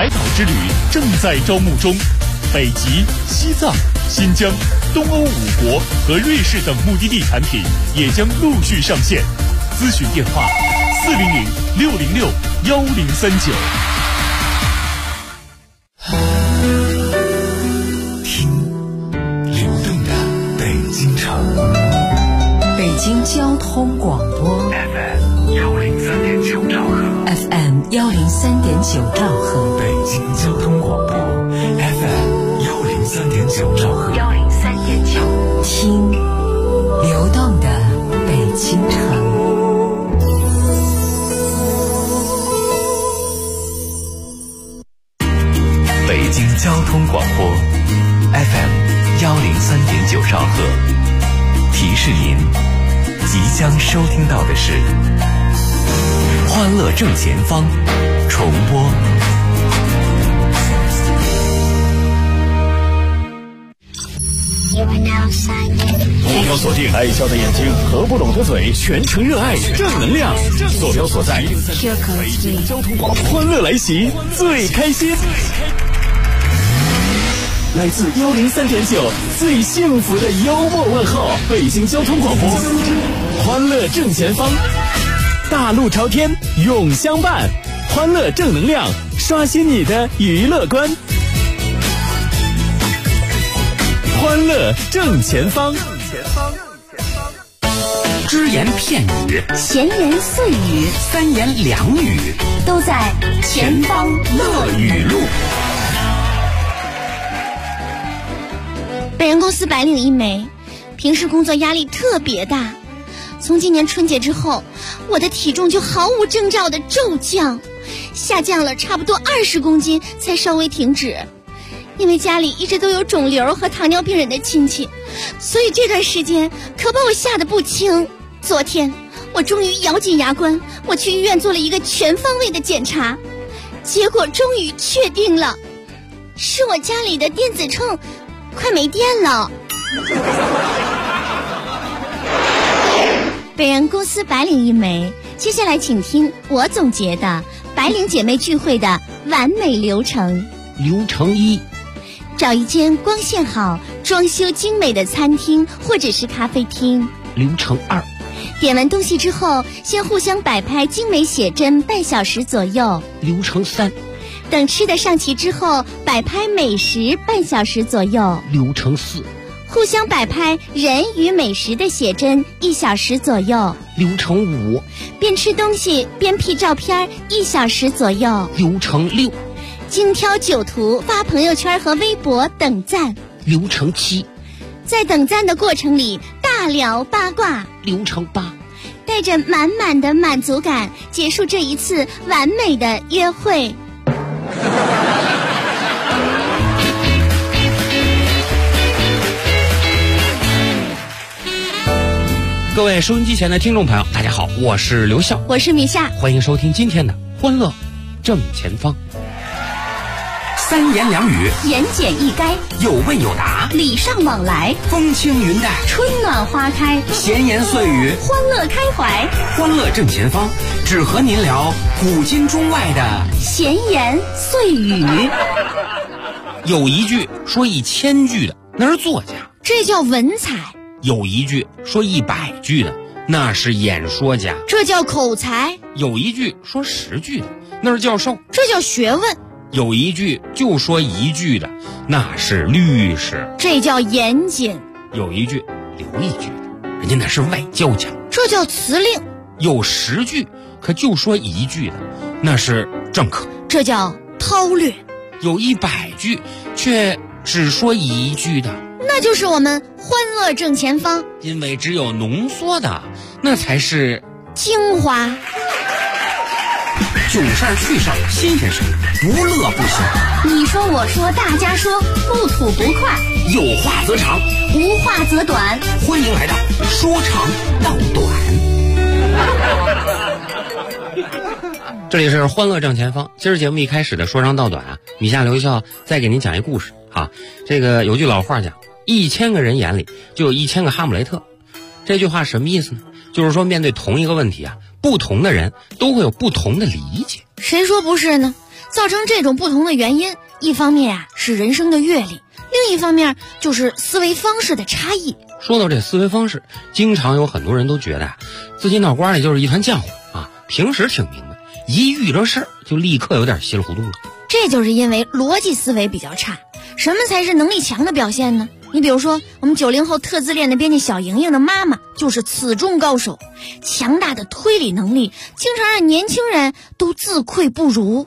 海岛之旅正在招募中，北极、西藏、新疆、东欧5国和瑞士等目的地产品也将陆续上线。咨询电话400-606-1039。 听流动的北京城， 北京交通广播 FM103.9兆赫 ，FM103.9兆赫， 北京交通广播 FM103.9兆赫 ，103.9，听流动的北京城。 北京交通广播 FM103.9兆赫，提示您即将收听到的是欢乐正前方重播。 目标锁定爱笑的眼睛和不拢的嘴，全程热爱正能量。坐标所在北京交通广播，欢乐来袭，最开心。来自103.9最幸福的幽默问候，北京交通广播，欢乐正前方，大路朝天永相伴，欢乐正能量，刷新你的娱乐观。欢乐正前方， 只言片语， 闲言碎语， 三言两语， 都在前方乐语录。本人公司白领一枚，平时工作压力特别大。从今年春节之后，我的体重就毫无征兆的骤降，下降了差不多20公斤才稍微停止。因为家里一直都有肿瘤和糖尿病人的亲戚，所以这段时间可把我吓得不轻。昨天我终于咬紧牙关，我去医院做了一个全方位的检查，结果终于确定了，是我家里的电子秤快没电了。本人公司白领一枚，接下来请听我总结的白领姐妹聚会的完美流程。 流程1， 找一间光线好、装修精美的餐厅或者是咖啡厅。 流程2， 点完东西之后，先互相摆拍精美写真半小时左右。 流程3， 等吃的上齐之后，摆拍美食半小时左右。 流程4， 互相摆拍人与美食的写真1小时左右。 流程5， 边吃东西边 P 照片1小时左右。 流程6， 精挑9图发朋友圈和微博等赞。 流程7， 在等赞的过程里大聊八卦。 流程8， 带着满满的满足感结束这一次完美的约会。 各位收音机前的听众朋友，大家好，我是刘笑， 我是米夏， 欢迎收听今天的欢乐正前方。三言两语， 言简意赅， 有问有答， 礼尚往来， 风轻云淡， 春暖花开， 闲言碎语， 欢乐开怀。 欢乐正前方，只和您聊古今中外的闲言碎语。 有一句说1000句的，那是作家， 这叫文采； 有一句说100句的，那是演说家， 这叫口才； 有一句说10句的，那是教授， 这叫学问； 有一句就说1句的，那是律师， 这叫严谨； 有一句留1句的，人家那是外交家， 这叫辞令； 有10句可就说1句的，那是政客， 这叫韬略； 有100句却只说1句的， 那就是我们欢乐正前方。 因为只有浓缩的，那才是精华。 囧事儿趣事儿新鲜事儿，不乐不行。 你说我说大家说，不吐不快， 有话则长， 无话则短。 欢迎来到说长道短。这里是欢乐正前方。今儿节目一开始的说长道短啊，米夏刘笑再给您讲一故事啊。这个有句老话讲，1000个人眼里就有1000个哈姆雷特。这句话什么意思呢？就是说面对同一个问题啊，不同的人都会有不同的理解。 谁说不是呢？ 造成这种不同的原因，一方面啊是人生的阅历，另一方面就是思维方式的差异。 说到这思维方式，经常有很多人都觉得自己脑瓜里就是一团浆糊啊，平时挺明白，一遇着事儿就立刻有点稀里糊涂了。 这就是因为逻辑思维比较差。什么才是能力强的表现呢？你比如说，我们90后特自恋的编辑小莹莹的妈妈就是此中高手，强大的推理能力经常让年轻人都自愧不如。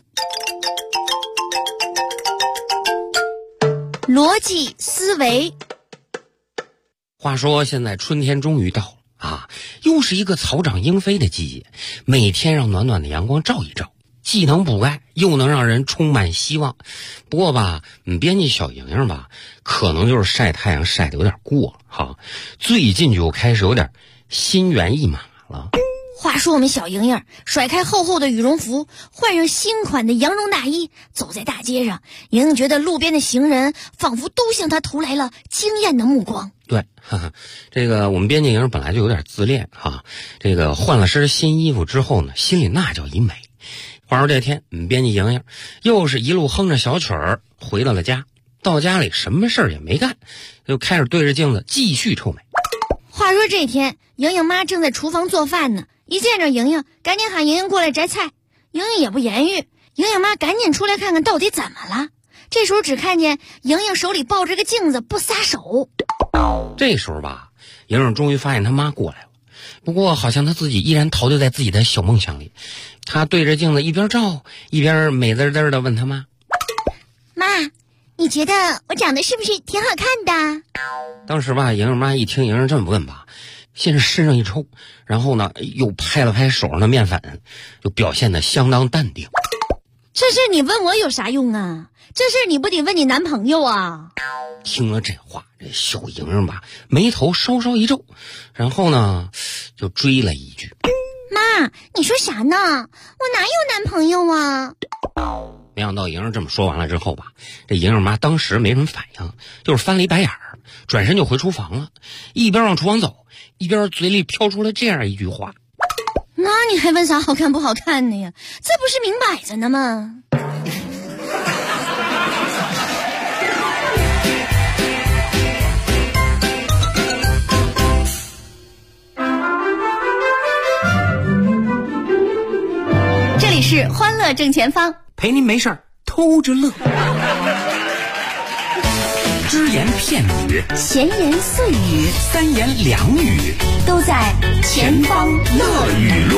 逻辑思维。 话说现在春天终于到了啊，又是一个草长莺飞的季节，每天让暖暖的阳光照一照，既能补钙，又能让人充满希望。不过吧，编辑小莹莹吧，可能就是晒太阳晒得有点过了哈，最近就开始有点心猿意马了。 话说我们小莹莹甩开厚厚的羽绒服，换上新款的羊绒大衣，走在大街上，莹莹觉得路边的行人仿佛都向她投来了惊艳的目光。 对，这个我们编辑莹本来就有点自恋哈，这个换了身新衣服之后呢，心里那叫一美。话说这天，编辑莹莹又是一路哼着小曲儿回到了家，到家里什么事儿也没干，就开始对着镜子继续臭美。 话说这天，莹莹妈正在厨房做饭呢，一见着莹莹，赶紧喊莹莹过来摘菜。莹莹也不言语，莹莹妈赶紧出来看看到底怎么了。这时候只看见莹莹手里抱着个镜子不撒手。 这时候吧，莹莹终于发现她妈过来了，不过好像她自己依然陶醉在自己的小梦想里。她对着镜子一边照一边美滋滋的问她妈： 妈，你觉得我长得是不是挺好看的？ 当时吧，莹莹妈一听莹莹这么问吧，先是身上一抽，然后呢又拍了拍手上的面粉，就表现得相当淡定。 这事你问我有啥用啊？这事你不得问你男朋友啊？ 听了这话，这小莹莹吧眉头稍稍一皱，然后呢就追了一句： 妈，你说啥呢？我哪有男朋友啊？ 没想到莹莹这么说完了之后吧，这莹莹妈当时没什么反应，就是翻了一白眼儿，转身就回厨房了，一边往厨房走，一边嘴里飘出了这样一句话： 那你还问啥好看不好看的呀？这不是明摆着呢吗？这里是欢乐正前方， 陪您没事儿偷着乐。只言片语， 闲言碎语， 三言两语， 都在前方乐语录。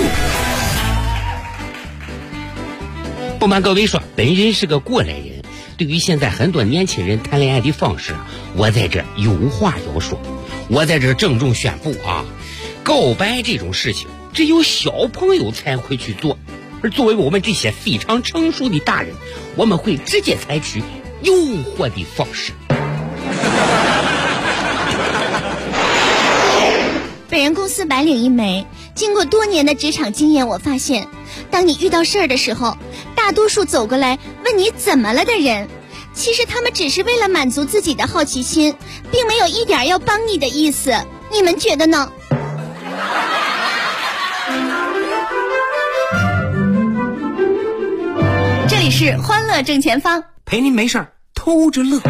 不瞒各位说，本人是个过来人，对于现在很多年轻人谈恋爱的方式，我在这有话要说。我在这郑重宣布啊，告白这种事情只有小朋友才会去做，而作为我们这些非常成熟的大人，我们会直接采取诱惑的方式。 本人公司白领一枚，经过多年的职场经验，我发现当你遇到事儿的时候，大多数走过来问你怎么了的人，其实他们只是为了满足自己的好奇心，并没有一点要帮你的意思。你们觉得呢？这里是欢乐正前方， 陪您没事儿偷着乐。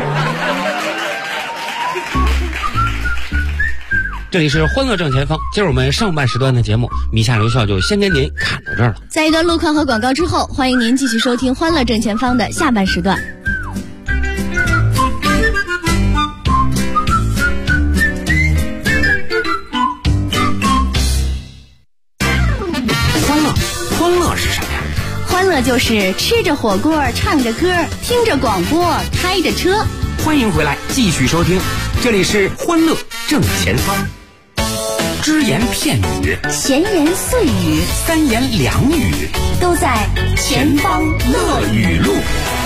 这里是欢乐正前方，今儿我们上半时段的节目，米夏留校就先跟您侃到这儿了。 在一段路况和广告之后，欢迎您继续收听欢乐正前方的下半时段。 欢乐是什么呀？ 欢乐就是吃着火锅，唱着歌，听着广播，开着车。 欢迎回来，继续收听，这里是欢乐正前方。只言片语， 闲言碎语， 三言两语， 都在前方乐语录。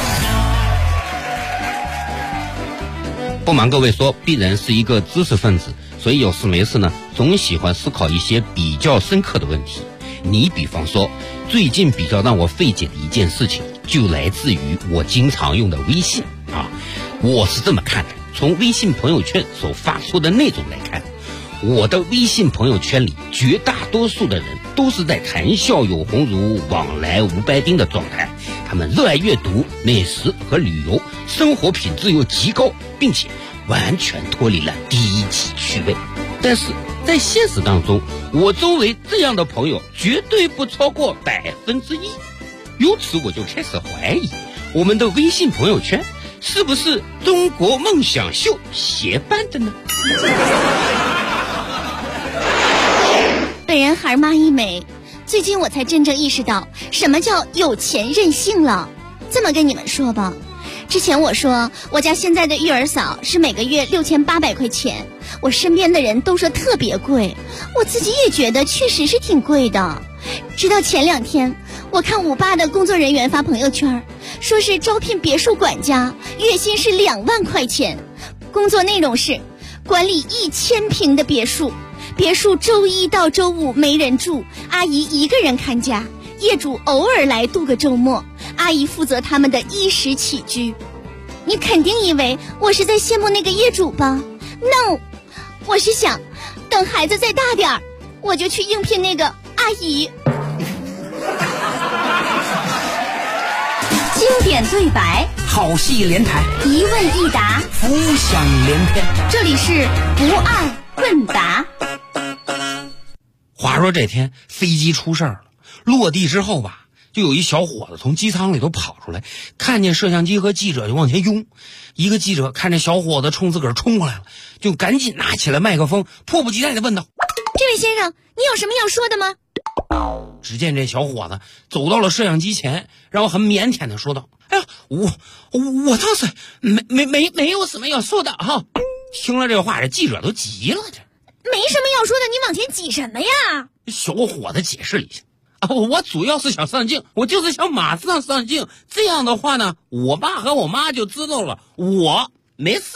不瞒各位说，鄙人是一个知识分子，所以有事没事呢，总喜欢思考一些比较深刻的问题。你比方说，最近比较让我费解的一件事情，就来自于我经常用的微信啊。我是这么看的，从微信朋友圈所发出的内容来看，我的微信朋友圈里绝大多数的人都是在谈笑有鸿儒，往来无白丁的状态， 他们热爱阅读、美食和旅游，生活品质又极高，并且完全脱离了低级趣味。但是在现实当中，我周围这样的朋友绝对不超过1%，由此我就开始怀疑我们的微信朋友圈是不是中国梦想秀协办的呢？ 本人孩妈一枚，最近我才真正意识到什么叫有钱任性了。这么跟你们说吧，之前我说我家现在的育儿嫂是每个月6800块钱，我身边的人都说特别贵，我自己也觉得确实是挺贵的。直到前2天，我看我爸的工作人员发朋友圈，说是招聘别墅管家，月薪是2万块钱，工作内容是管理1000平的别墅，别墅周一到周五没人住，阿姨一个人看家，业主偶尔来度个周末，阿姨负责他们的衣食起居。你肯定以为我是在羡慕那个业主吧？ No， 我是想等孩子再大点儿，我就去应聘那个阿姨。 经典对白， 好戏连台， 一问一答， 浮想联翩。 这里是不二问答。 话说这天飞机出事儿了，落地之后吧，就有一小伙子从机舱里头跑出来，看见摄像机和记者就往前拥。一个记者看着小伙子冲自个儿冲过来了，就赶紧拿起了麦克风，迫不及待地问道： 这位先生，你有什么要说的吗？ 只见这小伙子走到了摄像机前，然后很腼腆地说道：哎呀，我倒是没有什么要说的哈。听了这话，这记者都急了，这没什么要说的，你往前挤什么呀？ 小伙子解释了一下：我主要是想上镜，我就是想马上上镜，这样的话呢，我爸和我妈就知道了我没事。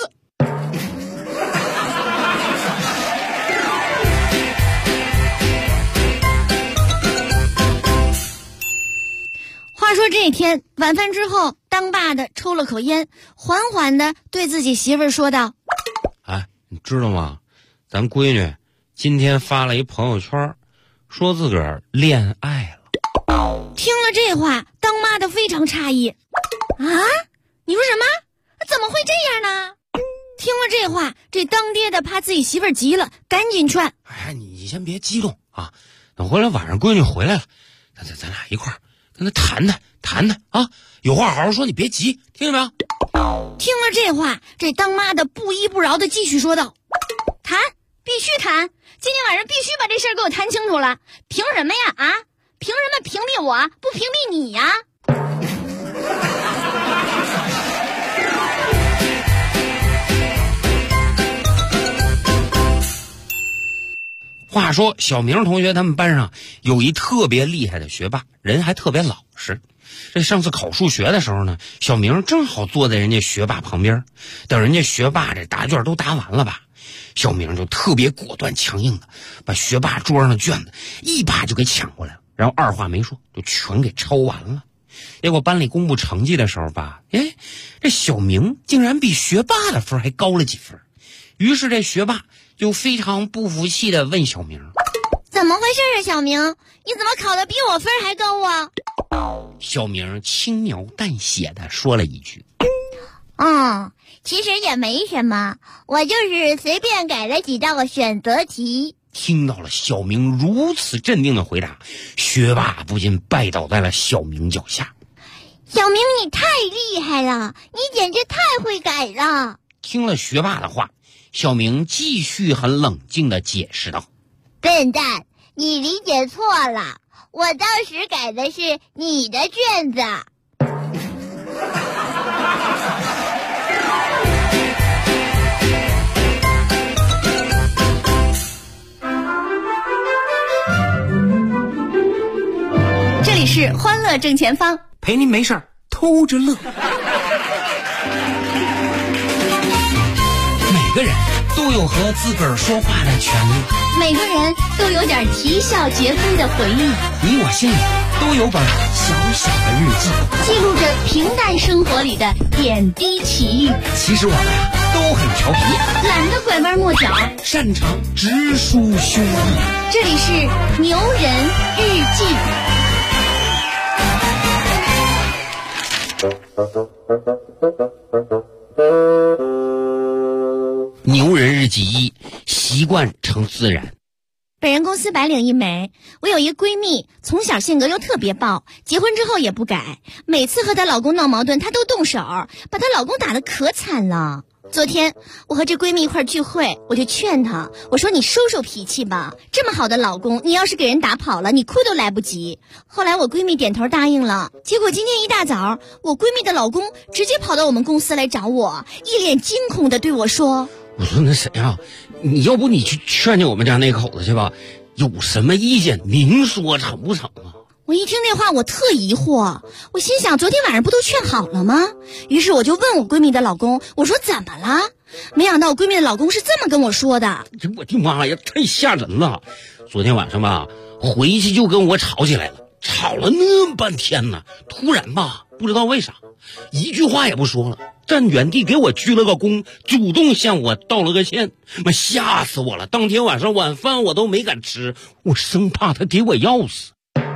话说这天晚饭之后，当爸的抽了口烟，缓缓地对自己媳妇儿说道： 哎，你知道吗？咱闺女今天发了一朋友圈，说自个儿恋爱了。 听了这话，当妈的非常诧异。啊？你说什么？怎么会这样呢？听了这话，这当爹的怕自己媳妇儿急了，赶紧劝： 哎，你先别激动啊，等回来晚上闺女回来了，咱俩一块儿跟他谈谈啊，有话好好说，你别急，听见没有？ 听了这话，这当妈的不依不饶的继续说道：谈，必须谈，今天晚上必须把这事儿给我谈清楚了。凭什么呀？啊？凭什么屏蔽我，不屏蔽你呀？ 话说小明同学他们班上有一特别厉害的学霸，人还特别老实。这上次考数学的时候呢，小明正好坐在人家学霸旁边，等人家学霸这答卷都答完了吧，小明就特别果断强硬的把学霸桌上的卷子一把就给抢过来了，然后二话没说就全给抄完了。结果班里公布成绩的时候吧，这小明竟然比学霸的分还高了几分。于是这学霸就非常不服气的问小明： 怎么回事啊，小明？你怎么考得比我分还高啊？ 小明轻描淡写的说了一句： 其实也没什么，我就是随便改了几道选择题。 听到了小明如此镇定的回答，学霸不禁拜倒在了小明脚下。 小明，你太厉害了，你简直太会改了。 听了学霸的话，小明继续很冷静地解释道： 笨蛋，你理解错了，我当时改的是你的卷子。这里是欢乐正前方， 陪您没事儿偷着乐。 每个人都有和自个儿说话的权利， 每个人都有点啼笑皆非的回忆， 你我心里都有本小小的日记， 记录着平淡生活里的点滴奇遇。 其实我们都很调皮， 懒得拐弯抹角， 擅长直抒胸臆。 这里是牛人日记。 牛人日记1：习惯成自然。 本人公司白领一枚，我有一个闺蜜，从小性格又特别暴，结婚之后也不改，每次和她老公闹矛盾，她都动手，把她老公打得可惨了。昨天我和这闺蜜一块聚会，我就劝她，我说你收收脾气吧，这么好的老公，你要是给人打跑了，你哭都来不及。后来我闺蜜点头答应了，结果今天一大早，我闺蜜的老公直接跑到我们公司来找我，一脸惊恐地对我说， 我说那谁啊，你要不你去劝劝我们家那口子去吧，有什么意见明说，成不成啊？ 我一听这话，我特疑惑，我心想昨天晚上不都劝好了吗？于是我就问我闺蜜的老公，我说怎么了？没想到我闺蜜的老公是这么跟我说的， 我的妈呀，太吓人了！昨天晚上吧，回去就跟我吵起来了，吵了那么半天呢，突然吧，不知道为啥，一句话也不说了，站原地给我鞠了个躬，主动向我道了个歉，妈吓死我了！当天晚上晚饭我都没敢吃，我生怕他给我要死。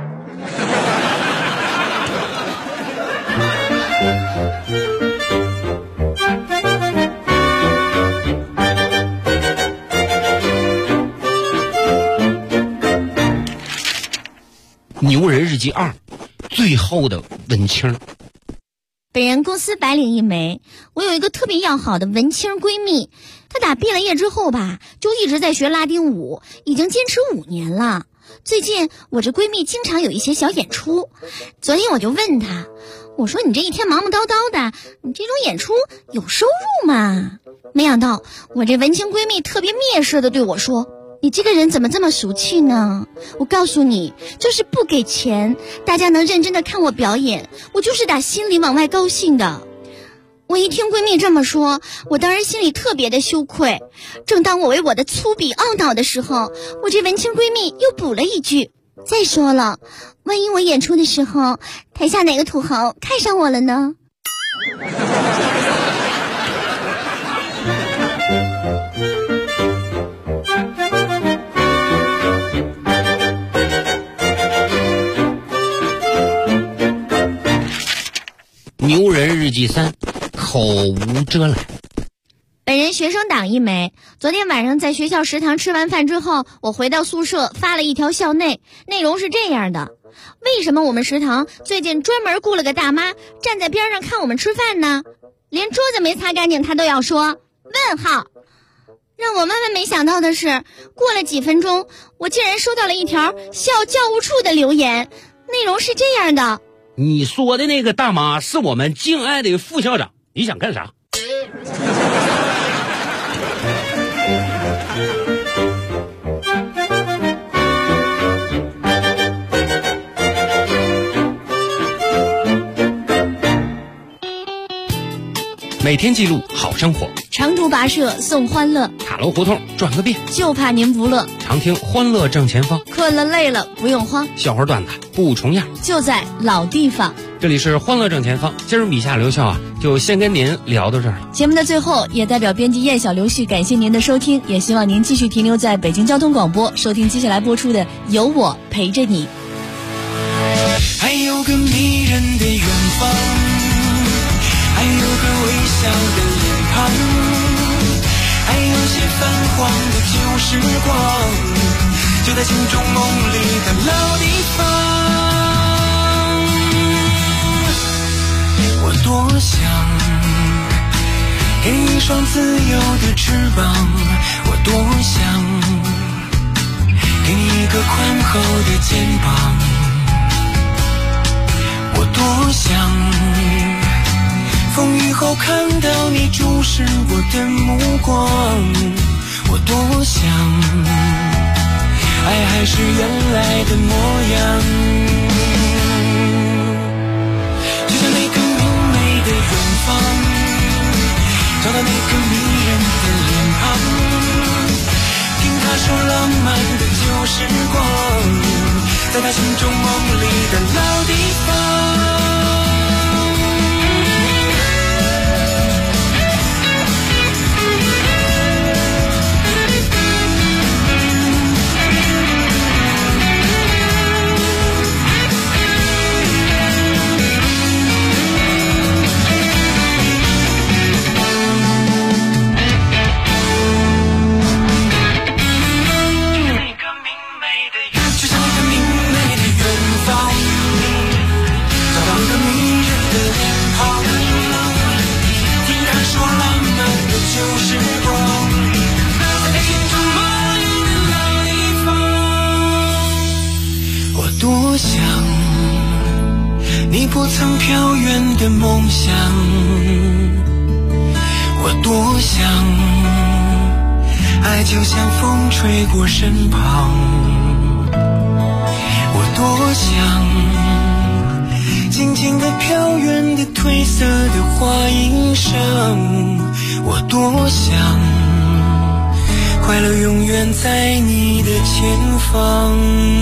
牛人日记2：最后的文青。 本人公司白领一枚，我有一个特别要好的文青闺蜜，她打毕了业之后吧，就一直在学拉丁舞，已经坚持5年了。最近我这闺蜜经常有一些小演出，昨天我就问她，我说你这一天忙忙叨叨的，你这种演出有收入吗？没想到我这文青闺蜜特别蔑视的对我说，你这个人怎么这么俗气呢？我告诉你，就是不给钱，大家能认真的看我表演，我就是打心里往外高兴的。我一听闺蜜这么说，我当然心里特别的羞愧。正当我为我的粗鄙懊恼的时候，我这文青闺蜜又补了一句，再说了，万一我演出的时候，台下哪个土豪看上我了呢？ 牛人日记3：口无遮拦。 本人学生党一枚，昨天晚上在学校食堂吃完饭之后，我回到宿舍发了一条校内，内容是这样的：为什么我们食堂最近专门雇了个大妈站在边上看我们吃饭呢？连桌子没擦干净她都要说问号。让我万万没想到的是，过了几分钟，我竟然收到了一条校教务处的留言，内容是这样的： 你说的那个大妈是我们敬爱的副校长，你想干啥？每天记录好生活， 长途跋涉送欢乐， 塔楼胡同转个遍， 就怕您不乐。 常听欢乐正前方， 困了累了不用慌， 笑话段子不重样， 就在老地方。 这里是欢乐正前方，今儿米夏刘笑啊，就先跟您聊到这儿了。 节目的最后，也代表编辑燕小刘旭感谢您的收听，也希望您继续停留在北京交通广播，收听接下来播出的《有我陪着你》。 还有个迷人的远方，还有个微笑的脸庞，还有些泛黄的旧时光，就在心中梦里的老地方。我多想给一双自由的翅膀，我多想给你一个宽厚的肩膀，我多想风雨后看到你注视我的目光，我多想爱还是原来的模样，就像那个明媚的远方，找到那个迷人的脸庞，听他说浪漫的旧时光，在他心中梦里的老地方。 曾飘远的梦想，我多想爱就像风吹过身旁，我多想静静地飘远的褪色的花衣裳，我多想快乐永远在你的前方。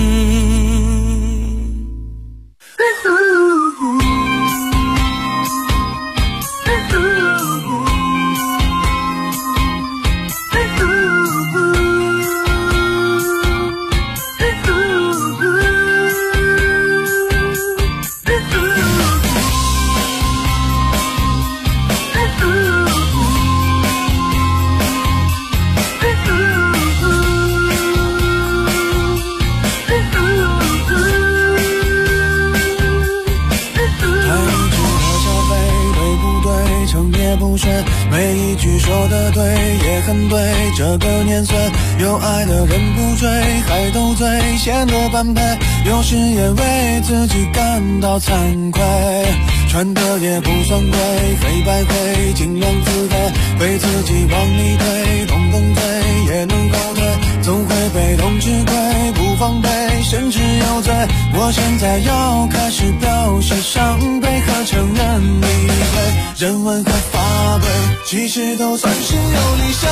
每一句说的对也很对，这个年岁有爱的人不追，还斗嘴显得般配，有时也为自己感到惭愧，穿的也不算贵，黑白灰尽量自卑，被自己往里推，动动嘴也能后退，总会被动吃亏，不防备甚至有罪，我现在要开始表示伤悲和承认理亏，人文和法规其实都算是有理想，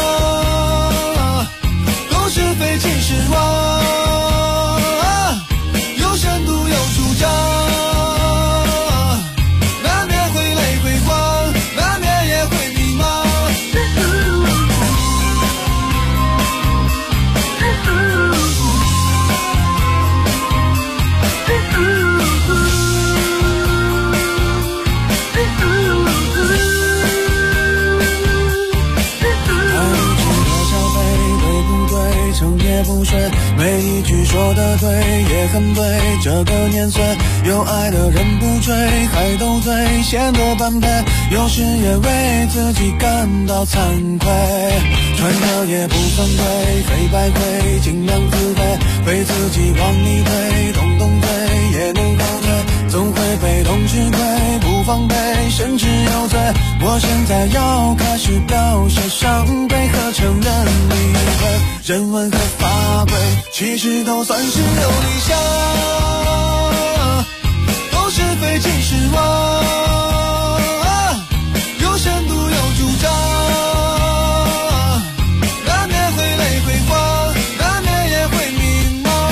都是非其实妄，有深度有主张，难免会泪会光，难免也会迷茫，不睡，每一句说的对也很对，这个年岁有爱的人不追，还斗嘴显得般配，有时也为自己感到惭愧，穿的也不算贵，黑白灰尽量自卑，被自己往里推，动动嘴也能后退，总会被动吃亏，不防备甚至有罪，我现在要开始表示伤悲和承认理亏，人文和法规其实都算是有理想，都是非其实妄，有深度有主张，难免会泪会光，难免也会迷茫。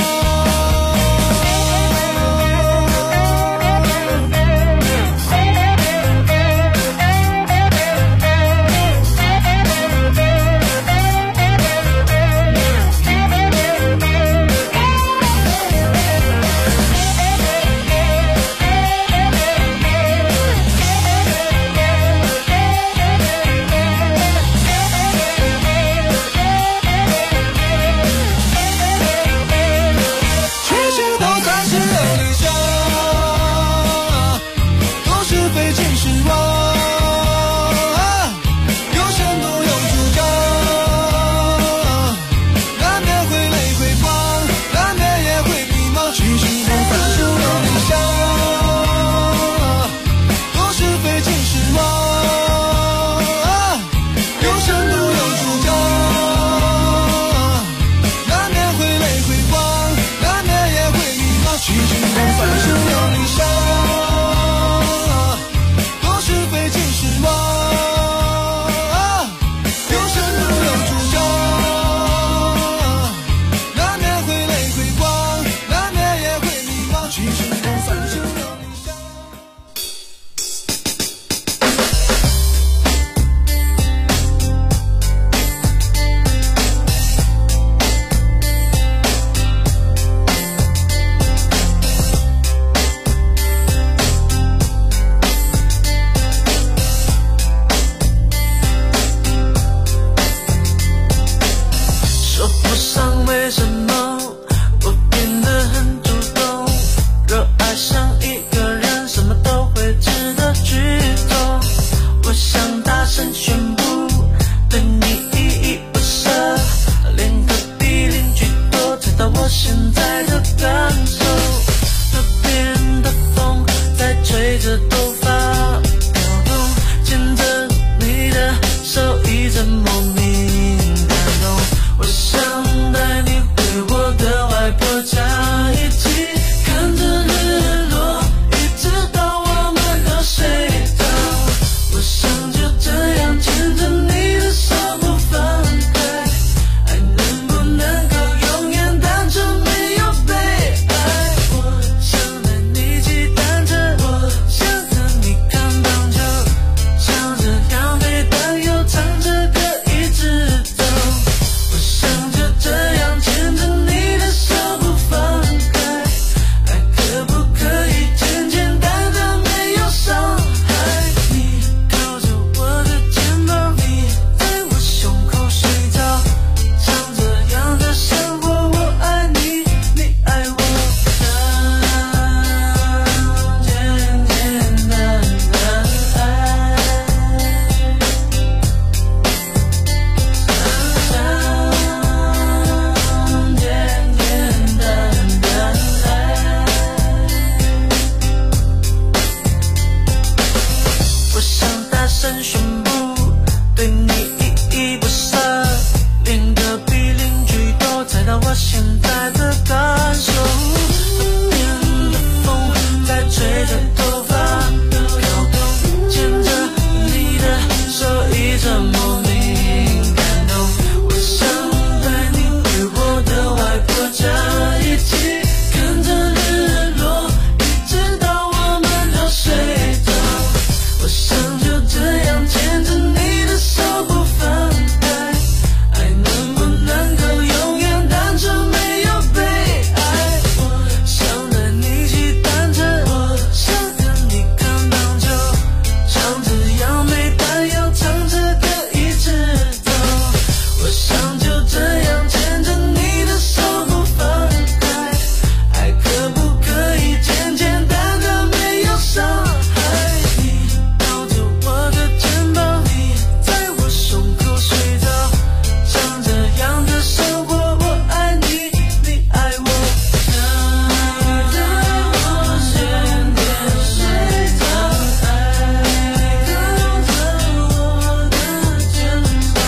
声宣布，对你依依不舍，连隔壁邻居都猜到我现在的感受。河边的风在吹着头发飘动，牵着你的手，一直莫名感动。我想带你回我的外婆家，一起看着日落，一直到我们都睡着。我想就这样牵着你的手不放开，爱能不能够永远单纯没有被爱。我想带你骑单车，我想跟你看棒球，像这样没伴要唱着歌一直走。我想就这样牵着你的手不放开，爱可不可以简简单单没有伤害。你抱着我的肩膀，你在我胸口睡着，像这样的生活，我爱你，你爱我。你在我身边睡着，爱靠着我的肩膀，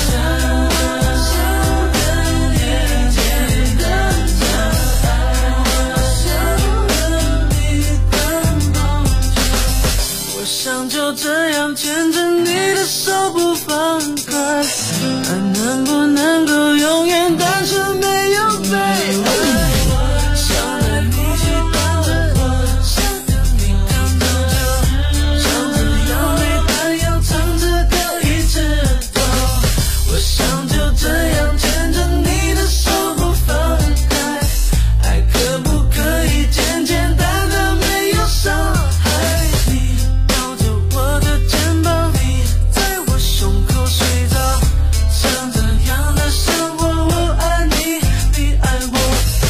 像跟你简单的爱，像和你看棒球。我想就这样牵着你的手不放开，爱能不能够永远单纯没有被爱。想带你去单车，想跟你看棒球，像这样没伴要唱着歌一直走。我想就这样牵着你的手不放开，爱可不可以简简单单没有伤害。你抱着我的肩膀，你在我胸口睡着，像这样的生活，我爱你，你爱我。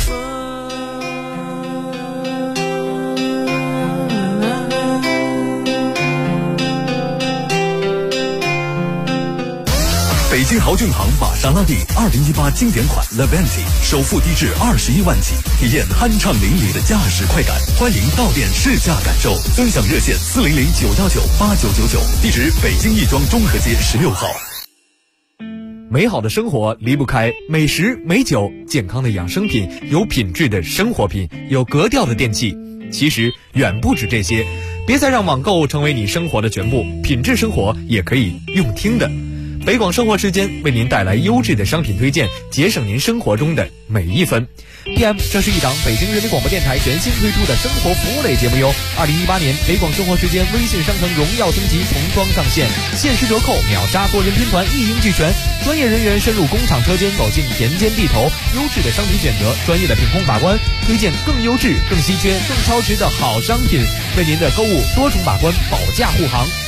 北京豪骏行玛莎拉蒂2018经典款 Levante 首付低至21万起，体验酣畅淋漓的驾驶快感。欢迎到店试驾感受，尊享热线400-919-8999，地址北京亦庄中和街16号。 美好的生活离不开美食美酒，健康的养生品，有品质的生活品，有格调的电器。其实远不止这些，别再让网购成为你生活的全部，品质生活也可以用听的。北广生活时间为您带来优质的商品推荐，节省您生活中的每一分。PM， 这是一档北京人民广播电台全新推出的生活服务类节目哟。2018年北广生活时间微信商城荣耀升级重装上线，限时折扣，秒杀多人拼团，一应俱全。专业人员深入工厂车间，走进田间地头，优质的商品选择，专业的品控把关，推荐更优质、更稀缺、更超值的好商品，为您的购物多重把关，保驾护航。